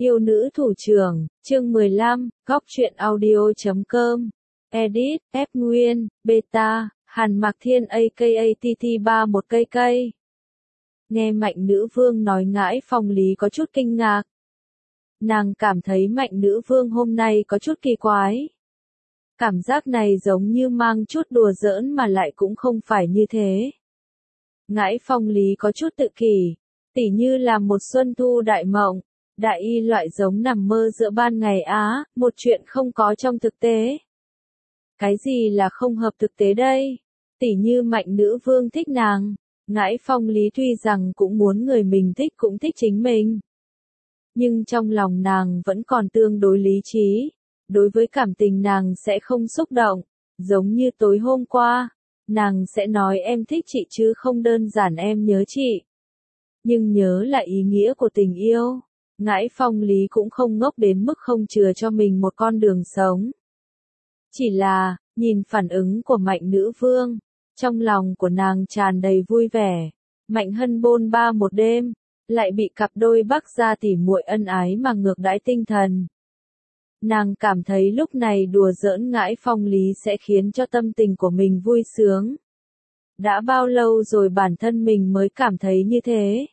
Yêu nữ thủ trưởng, chương 15, góc truyện audio.com. Edit, F Nguyên, Beta, Hàn Mạc Thiên aka TT3 một cây cây. Nghe Mạnh Nữ Vương nói Ngãi Phong Lý có chút kinh ngạc. Nàng cảm thấy Mạnh Nữ Vương hôm nay có chút kỳ quái. Cảm giác này giống như mang chút đùa giỡn mà lại cũng không phải như thế. Ngãi Phong Lý có chút tự kỷ, tỉ như là một xuân thu đại mộng, đại y loại giống nằm mơ giữa ban ngày á, một chuyện không có trong thực tế. Cái gì là không hợp thực tế đây? Tỉ như Mạnh Nữ Vương thích nàng, Ngãi Phong Lý tuy rằng cũng muốn người mình thích cũng thích chính mình. Nhưng trong lòng nàng vẫn còn tương đối lý trí, đối với cảm tình nàng sẽ không xúc động, giống như tối hôm qua, nàng sẽ nói em thích chị chứ không đơn giản em nhớ chị. Nhưng nhớ là ý nghĩa của tình yêu, Ngãi Phong Lý cũng không ngốc đến mức không chừa cho mình một con đường sống. Chỉ là, nhìn phản ứng của Mạnh Nữ Vương, trong lòng của nàng tràn đầy vui vẻ. Mạnh Hân bôn ba một đêm, lại bị cặp đôi Bắc gia tỉ muội ân ái mà ngược đãi tinh thần. Nàng cảm thấy lúc này đùa giỡn Ngãi Phong Lý sẽ khiến cho tâm tình của mình vui sướng. Đã bao lâu rồi bản thân mình mới cảm thấy như thế?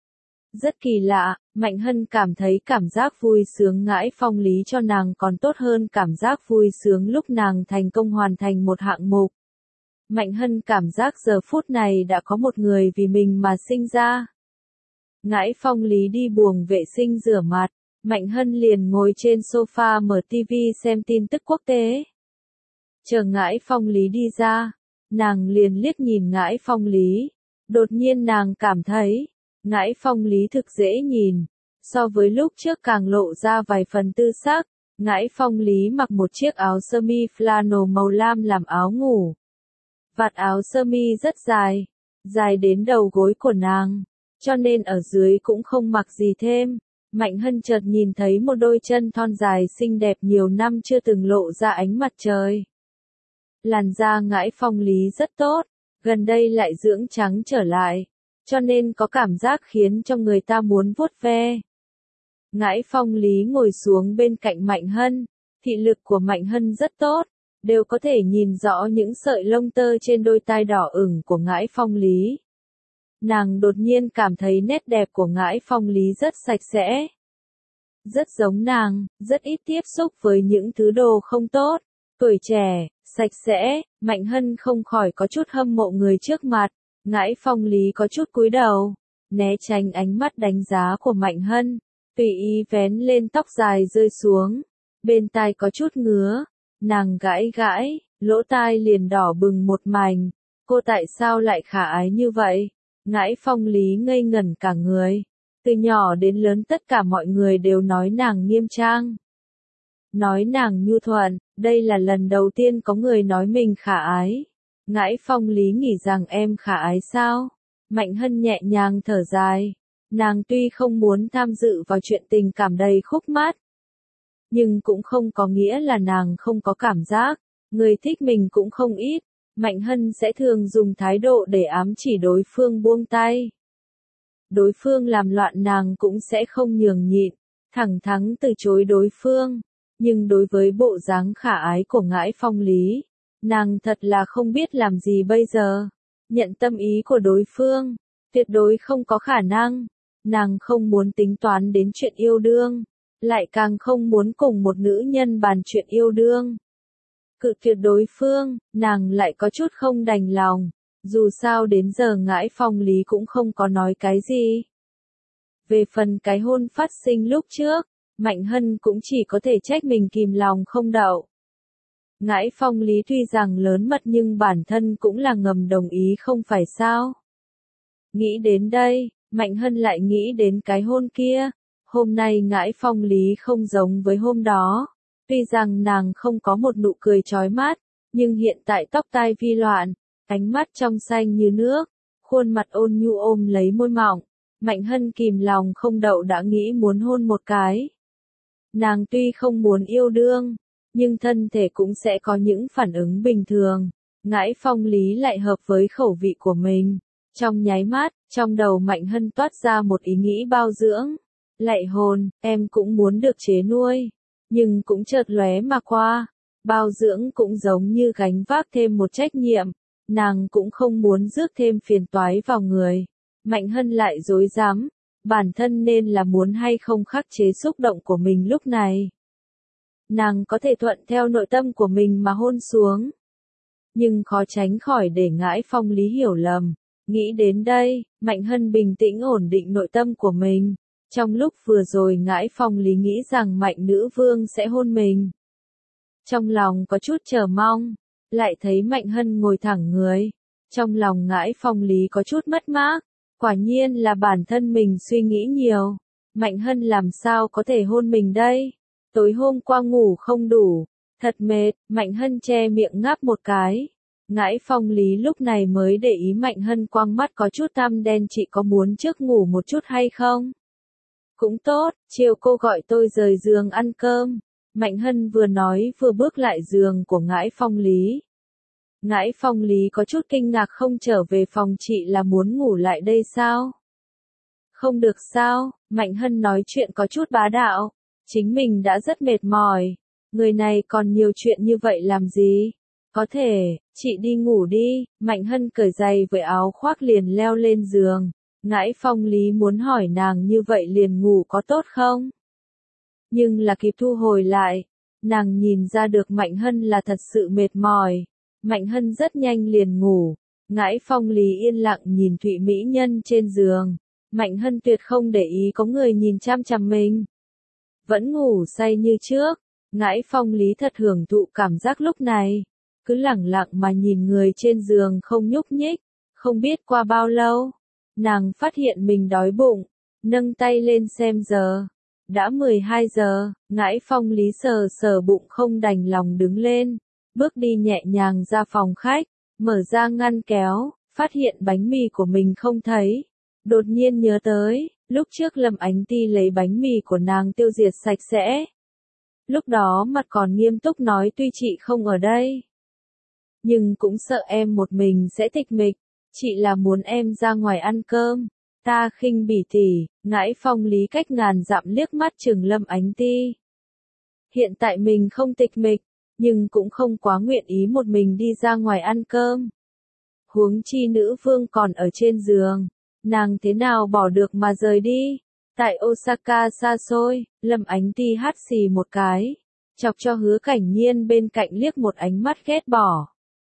Rất kỳ lạ, Mạnh Hân cảm thấy cảm giác vui sướng Ngãi Phong Lý cho nàng còn tốt hơn cảm giác vui sướng lúc nàng thành công hoàn thành một hạng mục. Mạnh Hân cảm giác giờ phút này đã có một người vì mình mà sinh ra. Ngãi Phong Lý đi buồng vệ sinh rửa mặt, Mạnh Hân liền ngồi trên sofa mở TV xem tin tức quốc tế. Chờ Ngãi Phong Lý đi ra, nàng liền liếc nhìn Ngãi Phong Lý. Đột nhiên nàng cảm thấy, Ngãi Phong Lý thực dễ nhìn, so với lúc trước càng lộ ra vài phần tư sắc. Ngãi Phong Lý mặc một chiếc áo sơ mi flannel màu lam làm áo ngủ. Vạt áo sơ mi rất dài, dài đến đầu gối của nàng, cho nên ở dưới cũng không mặc gì thêm. Mạnh Hân chợt nhìn thấy một đôi chân thon dài xinh đẹp nhiều năm chưa từng lộ ra ánh mặt trời. Làn da Ngãi Phong Lý rất tốt, gần đây lại dưỡng trắng trở lại, cho nên có cảm giác khiến cho người ta muốn vuốt ve. Ngãi Phong Lý ngồi xuống bên cạnh Mạnh Hân, thị lực của Mạnh Hân rất tốt, đều có thể nhìn rõ những sợi lông tơ trên đôi tai đỏ ửng của Ngãi Phong Lý. Nàng đột nhiên cảm thấy nét đẹp của Ngãi Phong Lý rất sạch sẽ. Rất giống nàng, rất ít tiếp xúc với những thứ đồ không tốt, tuổi trẻ, sạch sẽ. Mạnh Hân không khỏi có chút hâm mộ người trước mặt. Ngãi Phong Lý có chút cúi đầu, né tránh ánh mắt đánh giá của Mạnh Hân, tùy ý vén lên tóc dài rơi xuống. Bên tai có chút ngứa, nàng gãi gãi, lỗ tai liền đỏ bừng một mảnh. Cô tại sao lại khả ái như vậy? Ngãi Phong Lý ngây ngẩn cả người. Từ nhỏ đến lớn tất cả mọi người đều nói nàng nghiêm trang, nói nàng nhu thuận, đây là lần đầu tiên có người nói mình khả ái. Ngãi Phong Lý nghĩ rằng em khả ái sao? Mạnh Hân nhẹ nhàng thở dài. Nàng tuy không muốn tham dự vào chuyện tình cảm đầy khúc mắc, nhưng cũng không có nghĩa là nàng không có cảm giác. Người thích mình cũng không ít. Mạnh Hân sẽ thường dùng thái độ để ám chỉ đối phương buông tay. Đối phương làm loạn nàng cũng sẽ không nhường nhịn, thẳng thắn từ chối đối phương. Nhưng đối với bộ dáng khả ái của Ngãi Phong Lý, nàng thật là không biết làm gì bây giờ. Nhận tâm ý của đối phương, tuyệt đối không có khả năng. Nàng không muốn tính toán đến chuyện yêu đương, lại càng không muốn cùng một nữ nhân bàn chuyện yêu đương. Cự tuyệt đối phương, nàng lại có chút không đành lòng. Dù sao đến giờ Ngãi Phong Lý cũng không có nói cái gì. Về phần cái hôn phát sinh lúc trước, Mạnh Hân cũng chỉ có thể trách mình kìm lòng không đậu. Ngãi Phong Lý tuy rằng lớn mật nhưng bản thân cũng là ngầm đồng ý không phải sao. Nghĩ đến đây, Mạnh Hân lại nghĩ đến cái hôn kia. Hôm nay Ngãi Phong Lý không giống với hôm đó. Tuy rằng nàng không có một nụ cười chói mắt, nhưng hiện tại tóc tai vi loạn, ánh mắt trong xanh như nước, khuôn mặt ôn nhu ôm lấy môi mỏng. Mạnh Hân kìm lòng không đậu đã nghĩ muốn hôn một cái. Nàng tuy không muốn yêu đương, nhưng thân thể cũng sẽ có những phản ứng bình thường. Ngãi Phong Lý lại hợp với khẩu vị của mình. Trong nháy mắt, trong đầu Mạnh Hân toát ra một ý nghĩ bao dưỡng. Lạy hồn, em cũng muốn được chế nuôi. Nhưng cũng chợt lóe mà qua. Bao dưỡng cũng giống như gánh vác thêm một trách nhiệm. Nàng cũng không muốn rước thêm phiền toái vào người. Mạnh Hân lại dối dám. Bản thân nên là muốn hay không khắc chế xúc động của mình lúc này. Nàng có thể thuận theo nội tâm của mình mà hôn xuống. Nhưng khó tránh khỏi để Ngãi Phong Lý hiểu lầm. Nghĩ đến đây, Mạnh Hân bình tĩnh ổn định nội tâm của mình. Trong lúc vừa rồi Ngãi Phong Lý nghĩ rằng Mạnh Nữ Vương sẽ hôn mình. Trong lòng có chút chờ mong, lại thấy Mạnh Hân ngồi thẳng người. Trong lòng Ngãi Phong Lý có chút mất mát. Quả nhiên là bản thân mình suy nghĩ nhiều. Mạnh Hân làm sao có thể hôn mình đây? Tối hôm qua ngủ không đủ. Thật mệt, Mạnh Hân che miệng ngáp một cái. Ngãi Phong Lý lúc này mới để ý Mạnh Hân quăng mắt có chút tăm đen, chị có muốn trước ngủ một chút hay không? Cũng tốt, chiều cô gọi tôi rời giường ăn cơm. Mạnh Hân vừa nói vừa bước lại giường của Ngãi Phong Lý. Ngãi Phong Lý có chút kinh ngạc, không trở về phòng chị là muốn ngủ lại đây sao? Không được sao? Mạnh Hân nói chuyện có chút bá đạo. Chính mình đã rất mệt mỏi. Người này còn nhiều chuyện như vậy làm gì? Có thể, chị đi ngủ đi. Mạnh Hân cởi giày với áo khoác liền leo lên giường. Ngãi Phong Lý muốn hỏi nàng như vậy liền ngủ có tốt không? Nhưng là kịp thu hồi lại. Nàng nhìn ra được Mạnh Hân là thật sự mệt mỏi. Mạnh Hân rất nhanh liền ngủ. Ngãi Phong Lý yên lặng nhìn Thụy Mỹ Nhân trên giường. Mạnh Hân tuyệt không để ý có người nhìn chăm chăm mình. Vẫn ngủ say như trước. Ngãi Phong Lý thật hưởng thụ cảm giác lúc này. Cứ lẳng lặng mà nhìn người trên giường không nhúc nhích. Không biết qua bao lâu, nàng phát hiện mình đói bụng. Nâng tay lên xem giờ. Đã 12 giờ, Ngãi Phong Lý sờ sờ bụng không đành lòng đứng lên. Bước đi nhẹ nhàng ra phòng khách, mở ra ngăn kéo, phát hiện bánh mì của mình không thấy. Đột nhiên nhớ tới, lúc trước Lâm Ánh Ti lấy bánh mì của nàng tiêu diệt sạch sẽ. Lúc đó mặt còn nghiêm túc nói tuy chị không ở đây, nhưng cũng sợ em một mình sẽ tịch mịch, chị là muốn em ra ngoài ăn cơm. Ta khinh bỉ tỉ. Ngãi Phong Lý cách ngàn dặm liếc mắt chừng Lâm Ánh Ti. Hiện tại mình không tịch mịch, nhưng cũng không quá nguyện ý một mình đi ra ngoài ăn cơm. Huống chi nữ vương còn ở trên giường, nàng thế nào bỏ được mà rời đi. Tại Osaka xa xôi, Lâm Ánh Ti hắt xì một cái, chọc cho Hứa Cảnh Nhiên bên cạnh liếc một ánh mắt ghét bỏ.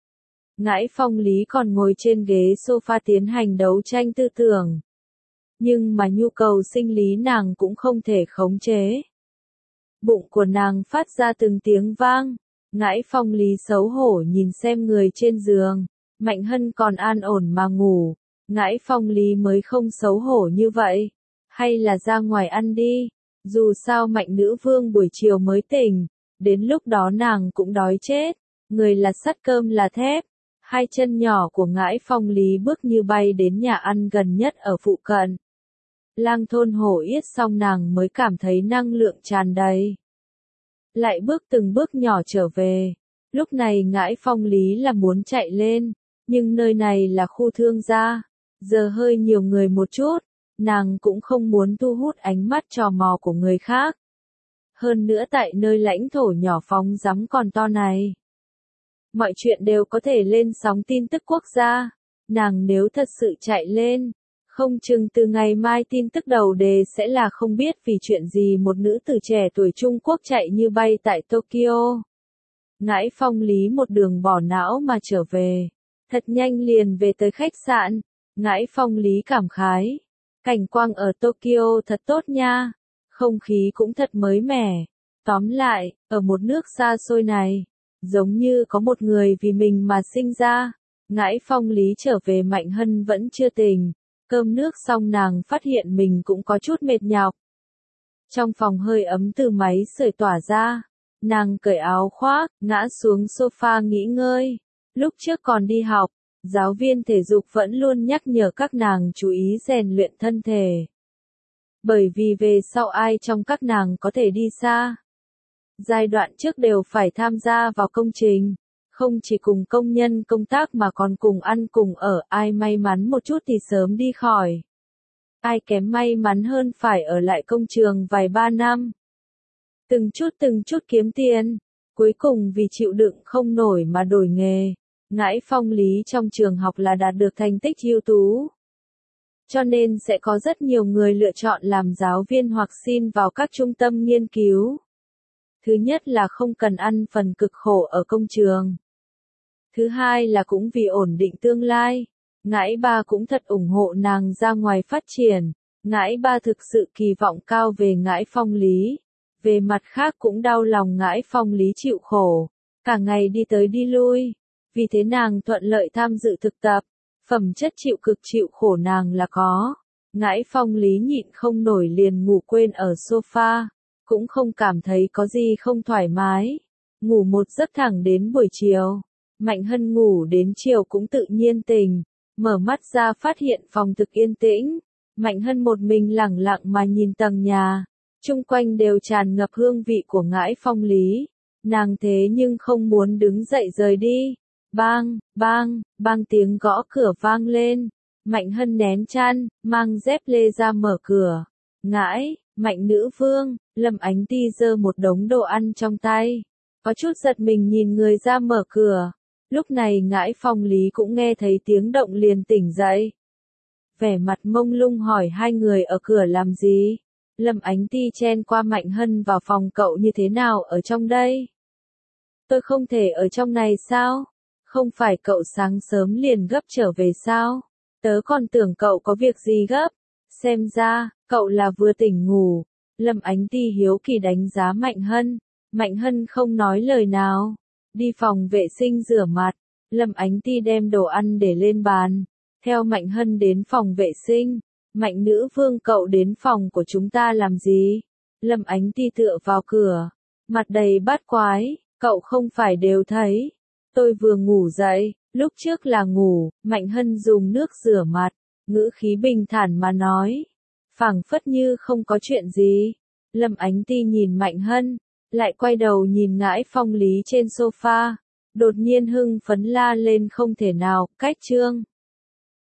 Ngãi Phong Lý còn ngồi trên ghế sofa tiến hành đấu tranh tư tưởng. Nhưng mà nhu cầu sinh lý nàng cũng không thể khống chế. Bụng của nàng phát ra từng tiếng vang. Ngãi Phong Lý xấu hổ nhìn xem người trên giường. Mạnh Hân còn an ổn mà ngủ. Ngãi Phong Lý mới không xấu hổ như vậy. Hay là ra ngoài ăn đi. Dù sao Mạnh Nữ Vương buổi chiều mới tỉnh. Đến lúc đó nàng cũng đói chết. Người là sắt cơm là thép. Hai chân nhỏ của Ngãi Phong Lý bước như bay đến nhà ăn gần nhất ở phụ cận. Lang thôn hổ yết xong nàng mới cảm thấy năng lượng tràn đầy. Lại bước từng bước nhỏ trở về. Lúc này Ngãi Phong Lý là muốn chạy lên, nhưng nơi này là khu thương gia. Giờ hơi nhiều người một chút, nàng cũng không muốn thu hút ánh mắt tò mò của người khác. Hơn nữa tại nơi lãnh thổ nhỏ phóng rắm còn to này. Mọi chuyện đều có thể lên sóng tin tức quốc gia. Nàng nếu thật sự chạy lên, không chừng từ ngày mai tin tức đầu đề sẽ là không biết vì chuyện gì một nữ tử trẻ tuổi Trung Quốc chạy như bay tại Tokyo. Ngãi Phong Lý một đường bỏ não mà trở về. Thật nhanh liền về tới khách sạn. Ngãi Phong Lý cảm khái. Cảnh quang ở Tokyo thật tốt nha. Không khí cũng thật mới mẻ. Tóm lại, ở một nước xa xôi này, giống như có một người vì mình mà sinh ra. Ngãi Phong Lý trở về Mạnh Hân vẫn chưa tỉnh. Cơm nước xong nàng phát hiện mình cũng có chút mệt nhọc. Trong phòng hơi ấm từ máy sưởi tỏa ra. Nàng cởi áo khoác, ngã xuống sofa nghỉ ngơi. Lúc trước còn đi học, giáo viên thể dục vẫn luôn nhắc nhở các nàng chú ý rèn luyện thân thể. Bởi vì về sau ai trong các nàng có thể đi xa. Giai đoạn trước đều phải tham gia vào công trình. Không chỉ cùng công nhân công tác mà còn cùng ăn cùng ở, ai may mắn một chút thì sớm đi khỏi. ai kém may mắn hơn phải ở lại công trường vài ba năm. Từng chút kiếm tiền, cuối cùng vì chịu đựng không nổi mà đổi nghề. Ngãi Phong Lý trong trường học là đạt được thành tích ưu tú. Cho nên sẽ có rất nhiều người lựa chọn làm giáo viên hoặc xin vào các trung tâm nghiên cứu. Thứ nhất là không cần ăn phần cực khổ ở công trường. Thứ hai là cũng vì ổn định tương lai. Ngãi ba cũng thật ủng hộ nàng ra ngoài phát triển. Ngãi ba thực sự kỳ vọng cao về Ngãi Phong Lý. Về mặt khác cũng đau lòng Ngãi Phong Lý chịu khổ. Cả ngày đi tới đi lui. Vì thế nàng thuận lợi tham dự thực tập. Phẩm chất chịu cực chịu khổ nàng là có. Ngãi Phong Lý nhịn không nổi liền ngủ quên ở sofa. Cũng không cảm thấy có gì không thoải mái. Ngủ một giấc thẳng đến buổi chiều. Mạnh Hân ngủ đến chiều cũng tự nhiên tỉnh. Mở mắt ra phát hiện phòng thực yên tĩnh. Mạnh Hân một mình lẳng lặng mà nhìn tầng nhà. Chung quanh đều tràn ngập hương vị của Ngãi Phong Lý. Nàng thế nhưng không muốn đứng dậy rời đi. Bang, bang, bang tiếng gõ cửa vang lên. Mạnh Hân nén chăn, mang dép lê ra mở cửa. Ngãi, Mạnh nữ vương, Lâm Ánh Ti giơ một đống đồ ăn trong tay. Có chút giật mình nhìn người ra mở cửa. Lúc này Ngãi Phong Lý cũng nghe thấy tiếng động liền tỉnh dậy. Vẻ mặt mông lung hỏi hai người ở cửa làm gì? Lâm Ánh Ti chen qua Mạnh Hân vào phòng cậu như thế nào ở trong đây? Tôi không thể ở trong này sao? Không phải cậu sáng sớm liền gấp trở về sao? Tớ còn tưởng cậu có việc gì gấp. Xem ra, cậu là vừa tỉnh ngủ. Lâm Ánh Ti hiếu kỳ đánh giá Mạnh Hân. Mạnh Hân không nói lời nào. Đi phòng vệ sinh rửa mặt. Lâm Ánh Ti đem đồ ăn để lên bàn. Theo Mạnh Hân đến phòng vệ sinh. Mạnh nữ vương cậu đến phòng của chúng ta làm gì? Lâm Ánh Ti tựa vào cửa. Mặt đầy bát quái. Cậu không phải đều thấy. Tôi vừa ngủ dậy. Lúc trước là ngủ. Mạnh Hân dùng nước rửa mặt. Ngữ khí bình thản mà nói. Phảng phất như không có chuyện gì. Lâm Ánh Ti nhìn Mạnh Hân. Lại quay đầu nhìn Ngãi Phong Lý trên sofa. Đột nhiên hưng phấn la lên không thể nào. Cách chương.